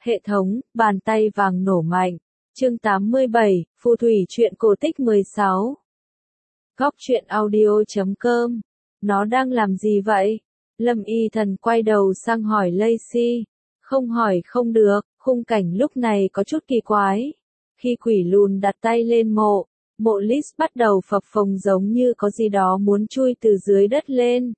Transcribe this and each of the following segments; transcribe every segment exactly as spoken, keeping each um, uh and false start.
Hệ thống, bàn tay vàng nổ mạnh. Chương tám mươi bảy, phù thủy truyện cổ tích mười sáu. Góc truyện audio chấm com. Nó đang làm gì vậy? Lâm Y Thần quay đầu sang hỏi Lacey. Không hỏi không được, khung cảnh lúc này có chút kỳ quái. Khi quỷ lùn đặt tay lên mộ, mộ Liz bắt đầu phập phồng giống như có gì đó muốn chui từ dưới đất lên.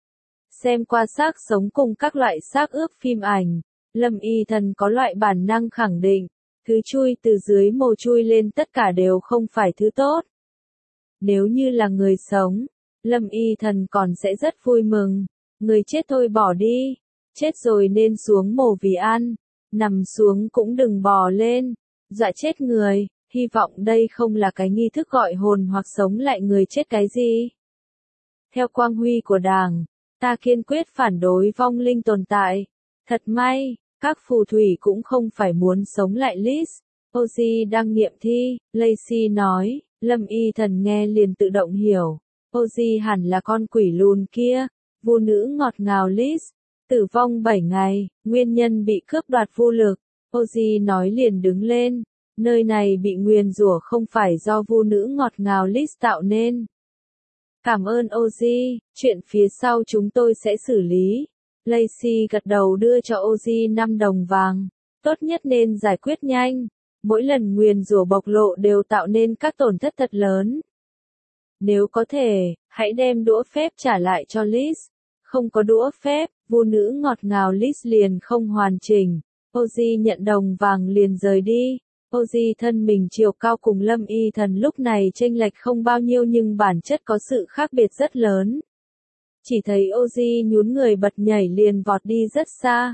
Xem qua xác sống cùng các loại xác ướp phim ảnh, Lâm Y Thần có loại bản năng khẳng định, thứ chui từ dưới mồ chui lên tất cả đều không phải thứ tốt. Nếu như là người sống, Lâm Y Thần còn sẽ rất vui mừng, người chết thôi bỏ đi, chết rồi nên xuống mồ vì ăn, nằm xuống cũng đừng bò lên, dọa chết người, hy vọng đây không là cái nghi thức gọi hồn hoặc sống lại người chết cái gì. Theo quang huy của Đảng, ta kiên quyết phản đối vong linh tồn tại. Thật may, các phù thủy cũng không phải muốn sống lại Liz. Ozzy đang nghiệm thi, Lacey nói, Lâm Y Thần nghe liền tự động hiểu. Ozzy hẳn là con quỷ lùn kia, vu nữ ngọt ngào Liz. Tử vong bảy ngày, nguyên nhân bị cướp đoạt vô lực. Ozzy nói liền đứng lên, nơi này bị nguyền rủa không phải do vu nữ ngọt ngào Liz tạo nên. Cảm ơn Ozzy, chuyện phía sau chúng tôi sẽ xử lý. Lacey gật đầu đưa cho Ozzy năm đồng vàng. Tốt nhất nên giải quyết nhanh. Mỗi lần nguyền rủa bộc lộ đều tạo nên các tổn thất thật lớn. Nếu có thể, hãy đem đũa phép trả lại cho Liz. Không có đũa phép, vu nữ ngọt ngào Liz liền không hoàn chỉnh. Ozzy nhận đồng vàng liền rời đi. Ozzy thân mình chiều cao cùng Lâm Y Thần lúc này chênh lệch không bao nhiêu nhưng bản chất có sự khác biệt rất lớn. Chỉ thấy Ozzy nhún người bật nhảy liền vọt đi rất xa.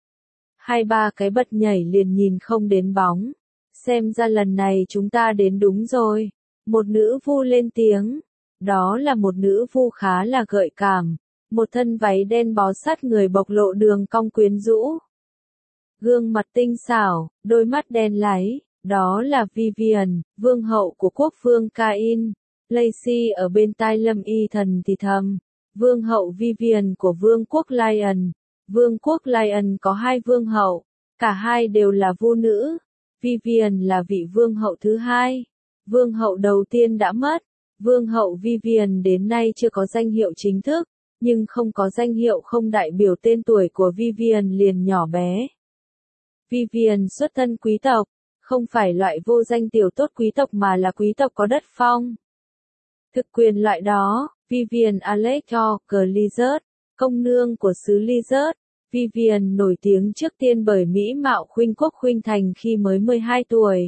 Hai ba cái bật nhảy liền nhìn không đến bóng. Xem ra lần này chúng ta đến đúng rồi. Một nữ vu lên tiếng. Đó là một nữ vu khá là gợi cảm. Một thân váy đen bó sát người bộc lộ đường cong quyến rũ. Gương mặt tinh xảo, đôi mắt đen láy. Đó là Vivian, vương hậu của quốc vương Cain. Lacey ở bên tai Lâm Y Thần thì thầm. Vương hậu Vivian của vương quốc Lion. Vương quốc Lion có hai vương hậu. Cả hai đều là vu nữ. Vivian là vị vương hậu thứ hai. Vương hậu đầu tiên đã mất. Vương hậu Vivian đến nay chưa có danh hiệu chính thức. Nhưng không có danh hiệu không đại biểu tên tuổi của Vivian liền nhỏ bé. Vivian xuất thân quý tộc. Không phải loại vô danh tiểu tốt quý tộc mà là quý tộc có đất phong. Thực quyền loại đó, Vivian Alector Lizard, công nương của xứ Lizard. Vivian nổi tiếng trước tiên bởi mỹ mạo khuynh quốc khuynh thành khi mới mười hai tuổi.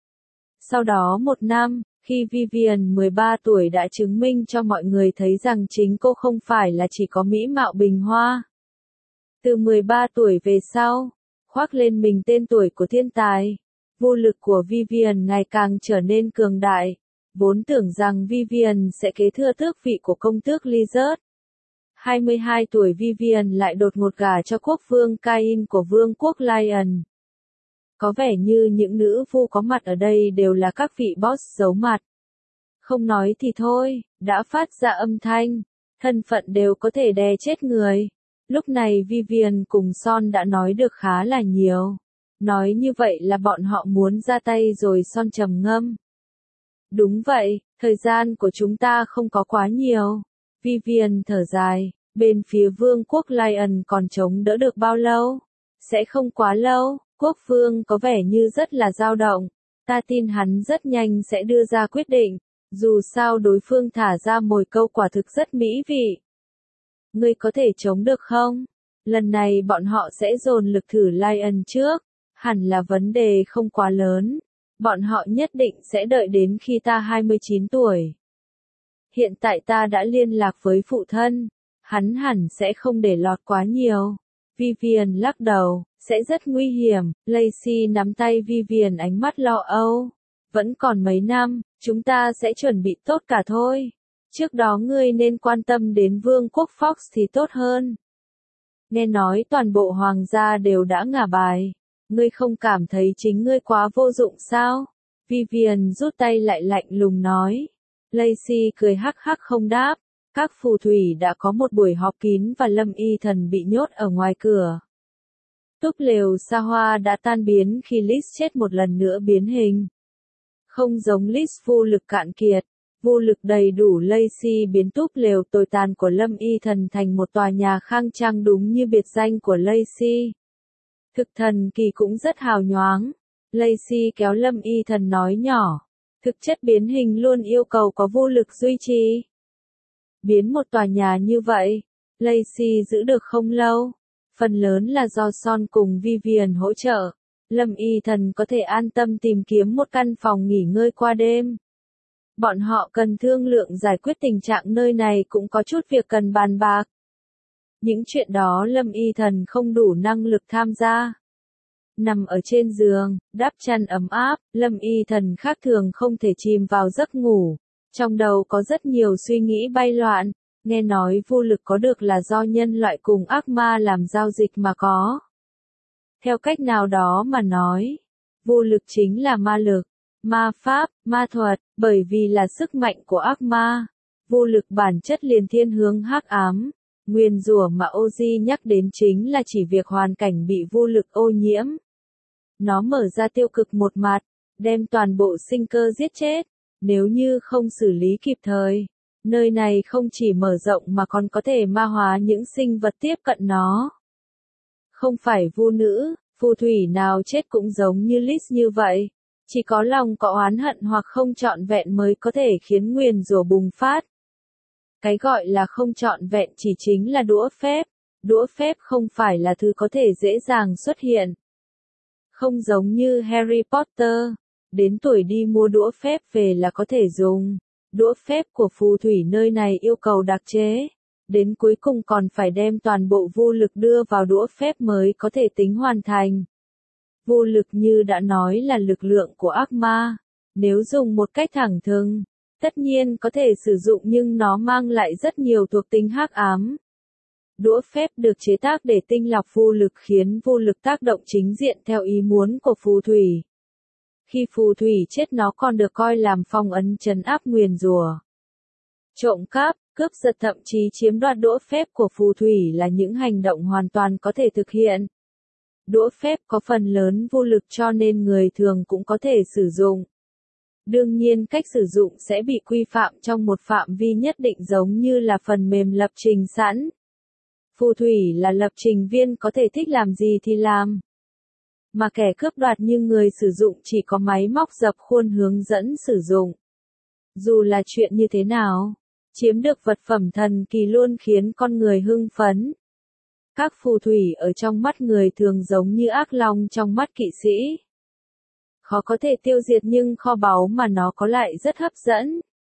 Sau đó một năm, khi Vivian mười ba tuổi đã chứng minh cho mọi người thấy rằng chính cô không phải là chỉ có mỹ mạo bình hoa. Từ mười ba tuổi về sau, khoác lên mình tên tuổi của thiên tài. Vô lực của Vivian ngày càng trở nên cường đại, vốn tưởng rằng Vivian sẽ kế thừa tước vị của công tước Lizard. hai mươi hai tuổi Vivian lại đột ngột gả cho quốc vương Cain của vương quốc Lion. Có vẻ như những nữ vu có mặt ở đây đều là các vị boss giấu mặt. Không nói thì thôi, đã phát ra âm thanh, thân phận đều có thể đè chết người. Lúc này Vivian cùng Son đã nói được khá là nhiều. Nói như vậy là bọn họ muốn ra tay rồi. Son trầm ngâm. Đúng vậy, thời gian của chúng ta không có quá nhiều. Vivian thở dài, bên phía vương quốc Lion còn chống đỡ được bao lâu? Sẽ không quá lâu, quốc vương có vẻ như rất là dao động. Ta tin hắn rất nhanh sẽ đưa ra quyết định, dù sao đối phương thả ra mồi câu quả thực rất mỹ vị. Ngươi có thể chống được không? Lần này bọn họ sẽ dồn lực thử Lion trước. Hẳn là vấn đề không quá lớn. Bọn họ nhất định sẽ đợi đến khi ta hai mươi chín tuổi. Hiện tại ta đã liên lạc với phụ thân. Hắn hẳn sẽ không để lọt quá nhiều. Vivian lắc đầu, sẽ rất nguy hiểm. Lacey nắm tay Vivian ánh mắt lo âu. Vẫn còn mấy năm, chúng ta sẽ chuẩn bị tốt cả thôi. Trước đó ngươi nên quan tâm đến vương quốc Fox thì tốt hơn. Nghe nói toàn bộ hoàng gia đều đã ngả bài. Ngươi không cảm thấy chính ngươi quá vô dụng sao? Vivian rút tay lại lạnh lùng nói. Lacey cười hắc hắc không đáp. Các phù thủy đã có một buổi họp kín và Lâm Y Thần bị nhốt ở ngoài cửa. Túp lều xa hoa đã tan biến khi Liz chết một lần nữa biến hình. Không giống Liz vô lực cạn kiệt, vô lực đầy đủ, Lacey biến túp lều tồi tàn của Lâm Y Thần thành một tòa nhà khang trang đúng như biệt danh của Lacey. Thực thần kỳ cũng rất hào nhoáng. Lacey kéo Lâm Y Thần nói nhỏ. Thực chất biến hình luôn yêu cầu có vô lực duy trì. Biến một tòa nhà như vậy, Lacey giữ được không lâu. Phần lớn là do Son cùng Vivian hỗ trợ. Lâm Y Thần có thể an tâm tìm kiếm một căn phòng nghỉ ngơi qua đêm. Bọn họ cần thương lượng giải quyết tình trạng nơi này, cũng có chút việc cần bàn bạc. Những chuyện đó Lâm Y Thần không đủ năng lực tham gia. Nằm ở trên giường, đắp chăn ấm áp, Lâm Y Thần khác thường không thể chìm vào giấc ngủ. Trong đầu có rất nhiều suy nghĩ bay loạn. Nghe nói vô lực có được là do nhân loại cùng ác ma làm giao dịch mà có. Theo cách nào đó mà nói, vô lực chính là ma lực, ma pháp, ma thuật, bởi vì là sức mạnh của ác ma. Vô lực bản chất liền thiên hướng hắc ám. Nguyền rủa mà Oji nhắc đến chính là chỉ việc hoàn cảnh bị vô lực ô nhiễm. Nó mở ra tiêu cực một mặt, đem toàn bộ sinh cơ giết chết. Nếu như không xử lý kịp thời, nơi này không chỉ mở rộng mà còn có thể ma hóa những sinh vật tiếp cận nó. Không phải vu nữ, phù thủy nào chết cũng giống như Liz như vậy. Chỉ có lòng có oán hận hoặc không trọn vẹn mới có thể khiến nguyền rủa bùng phát. Cái gọi là không trọn vẹn chỉ chính là đũa phép. Đũa phép không phải là thứ có thể dễ dàng xuất hiện. Không giống như Harry Potter, đến tuổi đi mua đũa phép về là có thể dùng. Đũa phép của phù thủy nơi này yêu cầu đặc chế. Đến cuối cùng còn phải đem toàn bộ vô lực đưa vào đũa phép mới có thể tính hoàn thành. Vô lực như đã nói là lực lượng của ác ma. Nếu dùng một cách thẳng thừng, tất nhiên có thể sử dụng nhưng nó mang lại rất nhiều thuộc tính hắc ám. Đũa phép được chế tác để tinh lọc vô lực, khiến vô lực tác động chính diện theo ý muốn của phù thủy. Khi phù thủy chết nó còn được coi làm phong ấn trấn áp nguyền rủa. Trộm cắp, cướp giật, thậm chí chiếm đoạt đũa phép của phù thủy là những hành động hoàn toàn có thể thực hiện. Đũa phép có phần lớn vô lực cho nên người thường cũng có thể sử dụng. Đương nhiên cách sử dụng sẽ bị quy phạm trong một phạm vi nhất định, giống như là phần mềm lập trình sẵn. Phù thủy là lập trình viên có thể thích làm gì thì làm. Mà kẻ cướp đoạt như người sử dụng chỉ có máy móc dập khuôn hướng dẫn sử dụng. Dù là chuyện như thế nào, chiếm được vật phẩm thần kỳ luôn khiến con người hưng phấn. Các phù thủy ở trong mắt người thường giống như ác long trong mắt kỵ sĩ. Khó có thể tiêu diệt nhưng kho báu mà nó có lại rất hấp dẫn.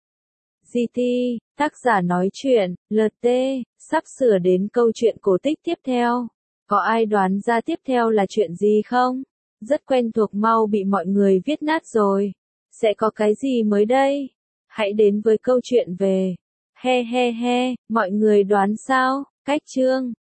giê tê, tác giả nói chuyện, lờ tê, sắp sửa đến câu chuyện cổ tích tiếp theo. Có ai đoán ra tiếp theo là chuyện gì không? Rất quen thuộc, mau bị mọi người viết nát rồi. Sẽ có cái gì mới đây? Hãy đến với câu chuyện về. He he he, mọi người đoán sao? Cách chương.